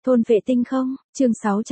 Thôn vệ tinh không, chương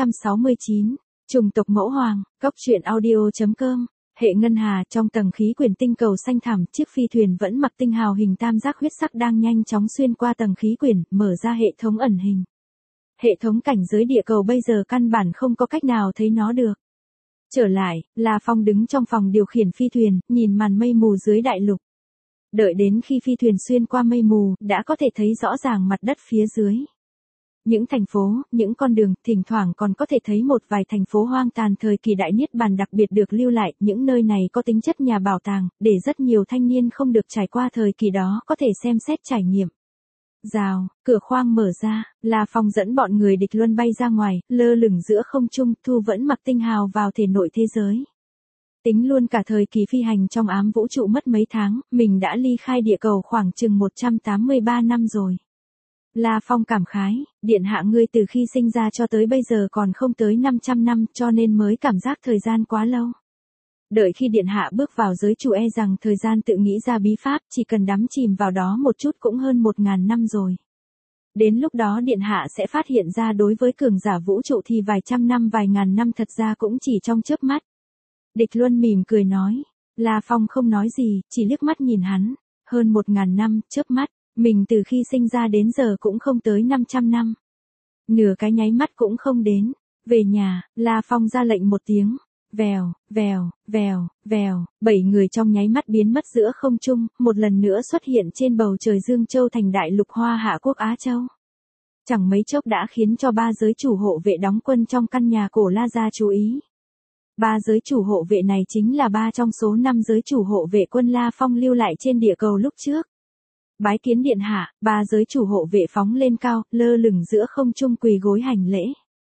669, trùng tộc mẫu hoàng, góc truyện audio.com, hệ ngân hà trong tầng khí quyển tinh cầu xanh thẳm, chiếc phi thuyền vẫn mặc tinh hào hình tam giác huyết sắc đang nhanh chóng xuyên qua tầng khí quyển, mở ra hệ thống ẩn hình. Hệ thống cảnh giới địa cầu bây giờ căn bản không có cách nào thấy nó được. Trở lại, La Phong đứng trong phòng điều khiển phi thuyền, nhìn màn mây mù dưới đại lục. Đợi đến khi phi thuyền xuyên qua mây mù, đã có thể thấy rõ ràng mặt đất phía dưới. Những thành phố, những con đường, thỉnh thoảng còn có thể thấy một vài thành phố hoang tàn thời kỳ đại niết bàn đặc biệt được lưu lại, những nơi này có tính chất nhà bảo tàng, để rất nhiều thanh niên không được trải qua thời kỳ đó có thể xem xét trải nghiệm. Rào, cửa khoang mở ra, La Phong dẫn bọn người địch luân bay ra ngoài, lơ lửng giữa không trung, Thu vẫn mặc tinh hào vào thể nội thế giới. Tính luôn cả thời kỳ phi hành trong ám vũ trụ mất mấy tháng, mình đã ly khai địa cầu khoảng chừng 183 năm rồi. La Phong cảm khái, điện hạ ngươi từ khi sinh ra cho tới bây giờ còn không tới 500 năm cho nên mới cảm giác thời gian quá lâu. Đợi khi điện hạ bước vào giới chủ rằng thời gian tự nghĩ ra bí pháp chỉ cần đắm chìm vào đó một chút cũng hơn 1000 năm rồi. Đến lúc đó điện hạ sẽ phát hiện ra đối với cường giả vũ trụ thì vài trăm năm vài ngàn năm thật ra cũng chỉ trong chớp mắt. Địch Luân mỉm cười nói, La Phong không nói gì, chỉ liếc mắt nhìn hắn, hơn 1000 năm, chớp mắt. Mình từ khi sinh ra đến giờ cũng không tới 500 năm. Nửa cái nháy mắt cũng không đến. Về nhà, La Phong ra lệnh một tiếng. Vèo, vèo, vèo, vèo, 7 người trong nháy mắt biến mất giữa không trung, một lần nữa xuất hiện trên bầu trời Dương Châu thành đại lục Hoa Hạ quốc Á Châu. Chẳng mấy chốc đã khiến cho 3 giới chủ hộ vệ đóng quân trong căn nhà cổ La Gia chú ý. 3 giới chủ hộ vệ này chính là 3 trong số 5 giới chủ hộ vệ quân La Phong lưu lại trên địa cầu lúc trước. Bái kiến điện hạ, 3 giới chủ hộ vệ phóng lên cao, lơ lửng giữa không trung quỳ gối hành lễ.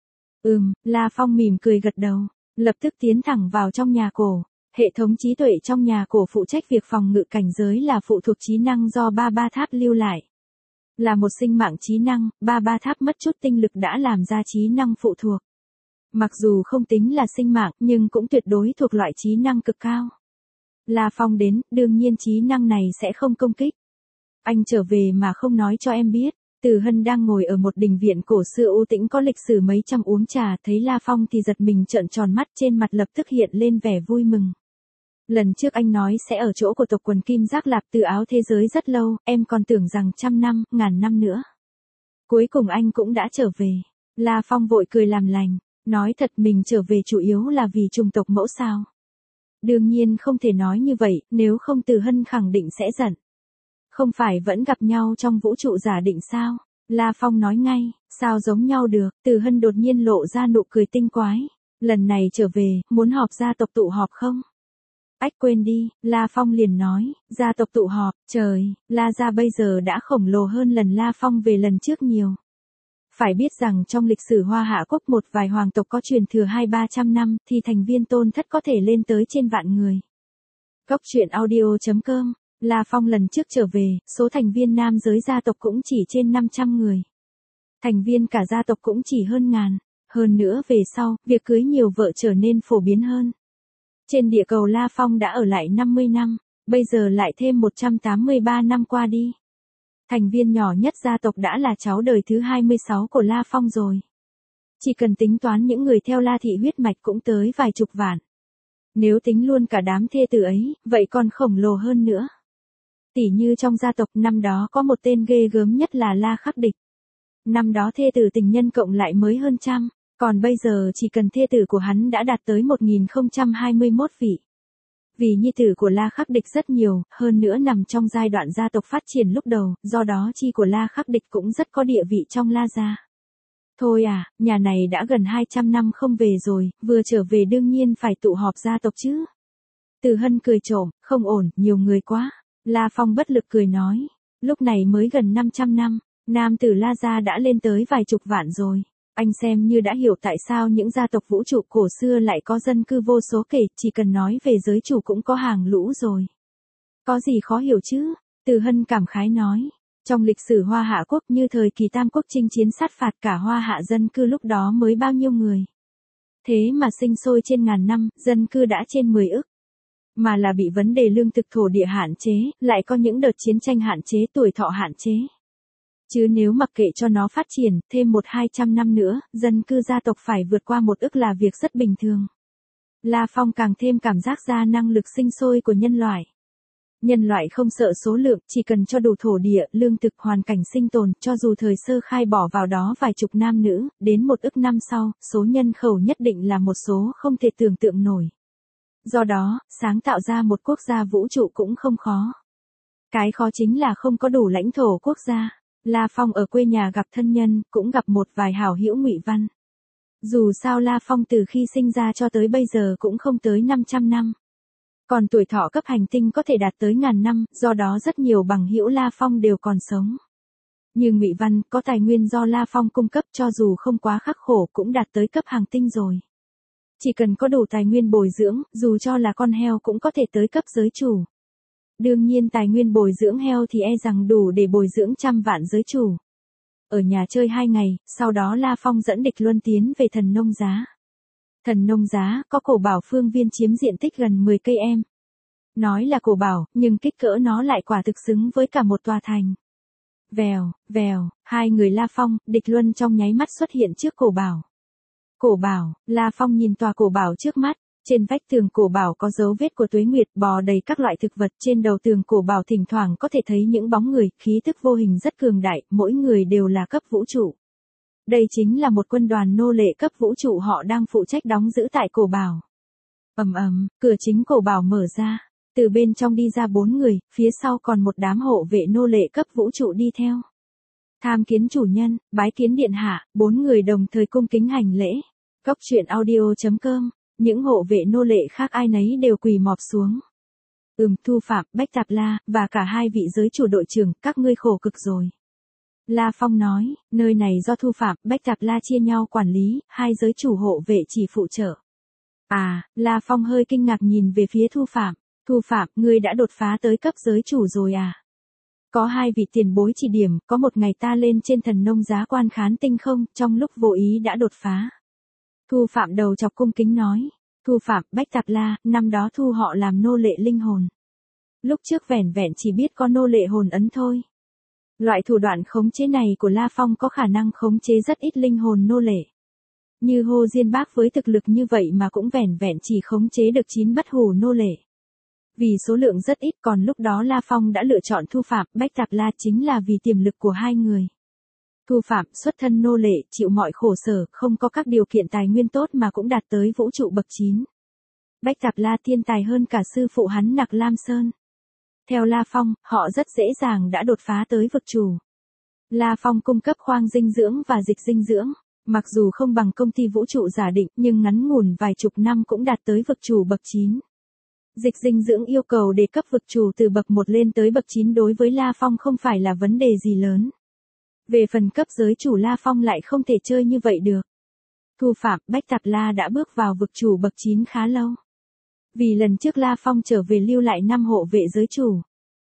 La Phong mỉm cười gật đầu, lập tức tiến thẳng vào trong nhà cổ. Hệ thống trí tuệ trong nhà cổ phụ trách việc phòng ngự cảnh giới là phụ thuộc trí năng do ba tháp lưu lại. Là một sinh mạng trí năng, ba tháp mất chút tinh lực đã làm ra trí năng phụ thuộc. Mặc dù không tính là sinh mạng nhưng cũng tuyệt đối thuộc loại trí năng cực cao. La Phong đến, đương nhiên trí năng này sẽ không công kích. Anh trở về mà không nói cho em biết. Từ Hân đang ngồi ở một đình viện cổ xưa u tĩnh có lịch sử mấy trăm uống trà, thấy La Phong thì giật mình trợn tròn mắt, trên mặt lập tức hiện lên vẻ vui mừng. Lần trước anh nói sẽ ở chỗ của tộc quần Kim Giác Lạp Từ Áo thế giới rất lâu, em còn tưởng rằng 100 năm, 1000 năm nữa. Cuối cùng anh cũng đã trở về. La Phong vội cười làm lành, nói thật mình trở về chủ yếu là vì trùng tộc mẫu sao. Đương nhiên không thể nói như vậy, nếu không Từ Hân khẳng định sẽ giận. Không phải vẫn gặp nhau trong vũ trụ giả định sao? La Phong nói ngay, sao giống nhau được? Từ Hân đột nhiên lộ ra nụ cười tinh quái. Lần này trở về, muốn họp gia tộc tụ họp không? Ách quên đi, La Phong liền nói, gia tộc tụ họp, trời, La gia bây giờ đã khổng lồ hơn lần La Phong về lần trước nhiều. Phải biết rằng trong lịch sử Hoa Hạ quốc một vài hoàng tộc có truyền thừa 200-300 năm thì thành viên tôn thất có thể lên tới trên vạn người. Góc truyện audio.com. La Phong lần trước trở về, số thành viên nam giới gia tộc cũng chỉ trên 500 người. Thành viên cả gia tộc cũng chỉ hơn 1000. Hơn nữa về sau, việc cưới nhiều vợ trở nên phổ biến hơn. Trên địa cầu La Phong đã ở lại 50 năm, bây giờ lại thêm 183 năm qua đi. Thành viên nhỏ nhất gia tộc đã là cháu đời thứ 26 của La Phong rồi. Chỉ cần tính toán những người theo La thị huyết mạch cũng tới vài chục vạn. Nếu tính luôn cả đám thê tử ấy, vậy còn khổng lồ hơn nữa. Tỉ như trong gia tộc năm đó có một tên ghê gớm nhất là La Khắc Địch. Năm đó thê tử tình nhân cộng lại mới hơn 100, còn bây giờ chỉ cần thê tử của hắn đã đạt tới 1021 vị. Vì nhi tử của La Khắc Địch rất nhiều, hơn nữa nằm trong giai đoạn gia tộc phát triển lúc đầu, do đó chi của La Khắc Địch cũng rất có địa vị trong La gia. Thôi à, nhà này đã gần 200 năm không về rồi, vừa trở về đương nhiên phải tụ họp gia tộc chứ. Từ Hân cười trộm, không ổn, nhiều người quá. La Phong bất lực cười nói, lúc này mới gần 500 năm, nam tử La gia đã lên tới vài chục vạn rồi. Anh xem như đã hiểu tại sao những gia tộc vũ trụ cổ xưa lại có dân cư vô số kể, chỉ cần nói về giới chủ cũng có hàng lũ rồi. Có gì khó hiểu chứ? Từ Hân cảm khái nói, trong lịch sử Hoa Hạ quốc như thời kỳ Tam Quốc chinh chiến sát phạt cả Hoa Hạ dân cư lúc đó mới bao nhiêu người. Thế mà sinh sôi trên 1000 năm, dân cư đã trên 10 ức. Mà là bị vấn đề lương thực thổ địa hạn chế, lại có những đợt chiến tranh hạn chế tuổi thọ hạn chế. Chứ nếu mặc kệ cho nó phát triển, thêm 100-200 năm nữa, dân cư gia tộc phải vượt qua 1 ức là việc rất bình thường. La Phong càng thêm cảm giác ra năng lực sinh sôi của nhân loại. Nhân loại không sợ số lượng, chỉ cần cho đủ thổ địa, lương thực, hoàn cảnh sinh tồn, cho dù thời sơ khai bỏ vào đó vài chục nam nữ, đến 1 ức năm sau, số nhân khẩu nhất định là một số không thể tưởng tượng nổi. Do đó, sáng tạo ra một quốc gia vũ trụ cũng không khó. Cái khó chính là không có đủ lãnh thổ quốc gia. La Phong ở quê nhà gặp thân nhân, cũng gặp một vài hảo hữu Ngụy Văn. Dù sao La Phong từ khi sinh ra cho tới bây giờ cũng không tới 500 năm. Còn tuổi thọ cấp hành tinh có thể đạt tới 1000 năm, do đó rất nhiều bằng hữu La Phong đều còn sống. Như Ngụy Văn, có tài nguyên do La Phong cung cấp cho dù không quá khắc khổ cũng đạt tới cấp hành tinh rồi. Chỉ cần có đủ tài nguyên bồi dưỡng, dù cho là con heo cũng có thể tới cấp giới chủ. Đương nhiên tài nguyên bồi dưỡng heo thì e rằng đủ để bồi dưỡng trăm vạn giới chủ. Ở nhà chơi 2 ngày, sau đó La Phong dẫn Địch Luân tiến về Thần Nông Giá. Thần Nông Giá có cổ bảo phương viên chiếm diện tích gần 10 cây em. Nói là cổ bảo, nhưng kích cỡ nó lại quả thực xứng với cả một tòa thành. Vèo, vèo, hai người La Phong, Địch Luân trong nháy mắt xuất hiện trước cổ bảo. Cổ bảo, La Phong nhìn tòa cổ bảo trước mắt. Trên vách tường cổ bảo có dấu vết của tuế nguyệt bò đầy các loại thực vật. Trên đầu tường cổ bảo thỉnh thoảng có thể thấy những bóng người, khí tức vô hình rất cường đại, mỗi người đều là cấp vũ trụ. Đây chính là một quân đoàn nô lệ cấp vũ trụ họ đang phụ trách đóng giữ tại cổ bảo. Ầm ầm, cửa chính cổ bảo mở ra. Từ bên trong đi ra 4 người, phía sau còn một đám hộ vệ nô lệ cấp vũ trụ đi theo. Tham kiến chủ nhân, bái kiến điện hạ, 4 người đồng thời cung kính hành lễ. Cốc truyện audio.com. Những hộ vệ nô lệ khác ai nấy đều quỳ mọp xuống. Thu Phạm, Bách Tạp La, và cả 2 vị giới chủ đội trưởng, các ngươi khổ cực rồi. La Phong nói, nơi này do Thu Phạm, Bách Tạp La chia nhau quản lý, 2 giới chủ hộ vệ chỉ phụ trợ. La Phong hơi kinh ngạc nhìn về phía Thu Phạm. Thu Phạm, ngươi đã đột phá tới cấp giới chủ rồi à? Có 2 vị tiền bối chỉ điểm, có một ngày ta lên trên Thần Nông Giá quan khán tinh không, trong lúc vô ý đã đột phá. Thu Phạm đầu chọc cung kính nói. Thu Phạm, Bách Tạp La, năm đó thu họ làm nô lệ linh hồn. Lúc trước vẻn vẹn chỉ biết có nô lệ hồn ấn thôi. Loại thủ đoạn khống chế này của La Phong có khả năng khống chế rất ít linh hồn nô lệ. Như Hồ Diên Bác với thực lực như vậy mà cũng vẻn vẹn chỉ khống chế được 9 bất hủ nô lệ. Vì số lượng rất ít, còn lúc đó La Phong đã lựa chọn Thu Phạm, Bách Tạp La chính là vì tiềm lực của 2 người. Thu Phạm, xuất thân nô lệ, chịu mọi khổ sở, không có các điều kiện tài nguyên tốt mà cũng đạt tới vũ trụ bậc 9. Bách Tạp La thiên tài hơn cả sư phụ hắn Nặc Lam Sơn. Theo La Phong, họ rất dễ dàng đã đột phá tới vực chủ. La Phong cung cấp khoang dinh dưỡng và dịch dinh dưỡng. Mặc dù không bằng công ty vũ trụ giả định, nhưng ngắn ngủn vài chục năm cũng đạt tới vực chủ bậc 9. Dịch dinh dưỡng yêu cầu để cấp vực chủ từ bậc 1 lên tới bậc 9 đối với La Phong không phải là vấn đề gì lớn. Về phần cấp giới chủ La Phong lại không thể chơi như vậy được. Thu Phạm, Bách Tạp La đã bước vào vực chủ bậc 9 khá lâu. Vì lần trước La Phong trở về lưu lại 5 hộ vệ giới chủ.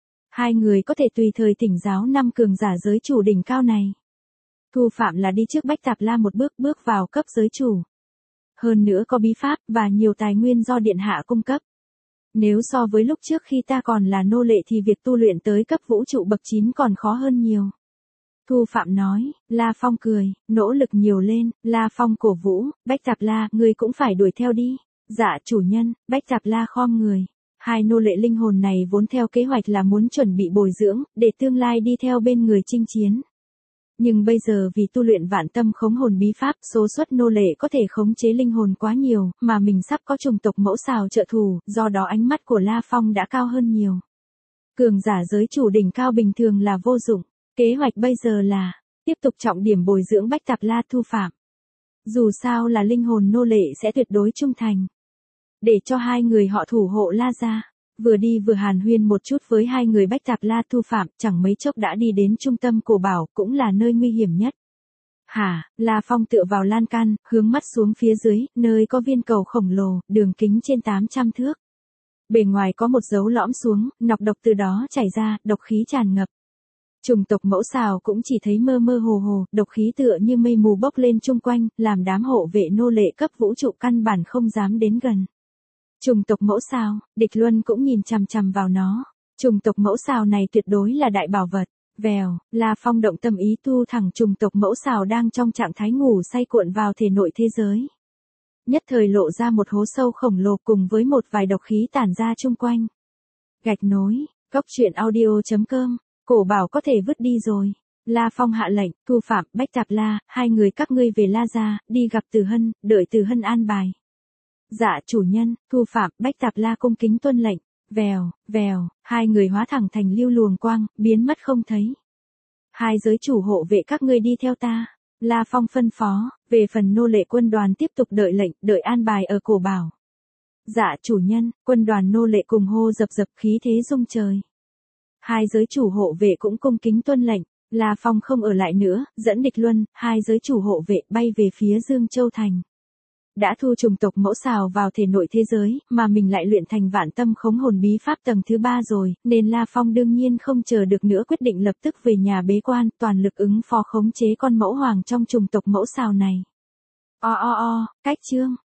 2 người có thể tùy thời thỉnh giáo 5 cường giả giới chủ đỉnh cao này. Thu Phạm là đi trước Bách Tạp La một bước vào cấp giới chủ. Hơn nữa có bí pháp và nhiều tài nguyên do điện hạ cung cấp. Nếu so với lúc trước khi ta còn là nô lệ thì việc tu luyện tới cấp vũ trụ bậc 9 còn khó hơn nhiều. Thu Phạm nói. La Phong cười, nỗ lực nhiều lên. La Phong cổ vũ, Bách Tạp La, ngươi cũng phải đuổi theo đi. Dạ chủ nhân. Bách Tạp La khom người. 2 nô lệ linh hồn này vốn theo kế hoạch là muốn chuẩn bị bồi dưỡng, để tương lai đi theo bên người chinh chiến. Nhưng bây giờ vì tu luyện vạn tâm khống hồn bí pháp, số suất nô lệ có thể khống chế linh hồn quá nhiều, mà mình sắp có chủng tộc mẫu xào trợ thủ, do đó ánh mắt của La Phong đã cao hơn nhiều. Cường giả giới chủ đỉnh cao bình thường là vô dụng. Kế hoạch bây giờ là tiếp tục trọng điểm bồi dưỡng Bách Tạp La, Thu Phạm. Dù sao là linh hồn nô lệ sẽ tuyệt đối trung thành. Để cho 2 người họ thủ hộ La gia. Vừa đi vừa hàn huyên một chút với 2 người Bách Tạp La, Thu Phạm, chẳng mấy chốc đã đi đến trung tâm cổ bảo, cũng là nơi nguy hiểm nhất. La Phong tựa vào lan can, hướng mắt xuống phía dưới, nơi có viên cầu khổng lồ, đường kính trên 800 thước. Bề ngoài có một dấu lõm xuống, nọc độc từ đó chảy ra, độc khí tràn ngập. Chủng tộc mẫu xào cũng chỉ thấy mơ mơ hồ hồ, độc khí tựa như mây mù bốc lên chung quanh, làm đám hộ vệ nô lệ cấp vũ trụ căn bản không dám đến gần. Chủng tộc mẫu xào, Địch Luân cũng nhìn chằm chằm vào nó. Chủng tộc mẫu xào này tuyệt đối là đại bảo vật. Vèo, La Phong động tâm ý thu thẳng trùng tộc mẫu xào đang trong trạng thái ngủ say cuộn vào thể nội thế giới. Nhất thời lộ ra một hố sâu khổng lồ cùng với một vài độc khí tản ra chung quanh. Gạch nối, cốc truyện audio.com, cổ bảo có thể vứt đi rồi. La Phong hạ lệnh, Thu Phạm, Bách Tạp La, hai người các ngươi về La gia, đi gặp Từ Hân, đợi Từ Hân an bài. Dạ chủ nhân, Thu Phạm, Bách Tạp La cung kính tuân lệnh. Vèo, vèo, hai người hóa thẳng thành lưu luồng quang, biến mất không thấy. Hai giới chủ hộ vệ các ngươi đi theo ta. La Phong phân phó, về phần nô lệ quân đoàn tiếp tục đợi lệnh, đợi an bài ở cổ bảo. Dạ chủ nhân, quân đoàn nô lệ cùng hô dập dập khí thế rung trời. Hai giới chủ hộ vệ cũng cung kính tuân lệnh, La Phong không ở lại nữa, dẫn địch luân, hai giới chủ hộ vệ bay về phía Dương Châu Thành. Đã thu trùng tộc mẫu xào vào thể nội thế giới, mà mình lại luyện thành vạn tâm khống hồn bí pháp tầng thứ 3 rồi, nên La Phong đương nhiên không chờ được nữa quyết định lập tức về nhà bế quan, toàn lực ứng phó khống chế con mẫu hoàng trong trùng tộc mẫu xào này. Cách chương.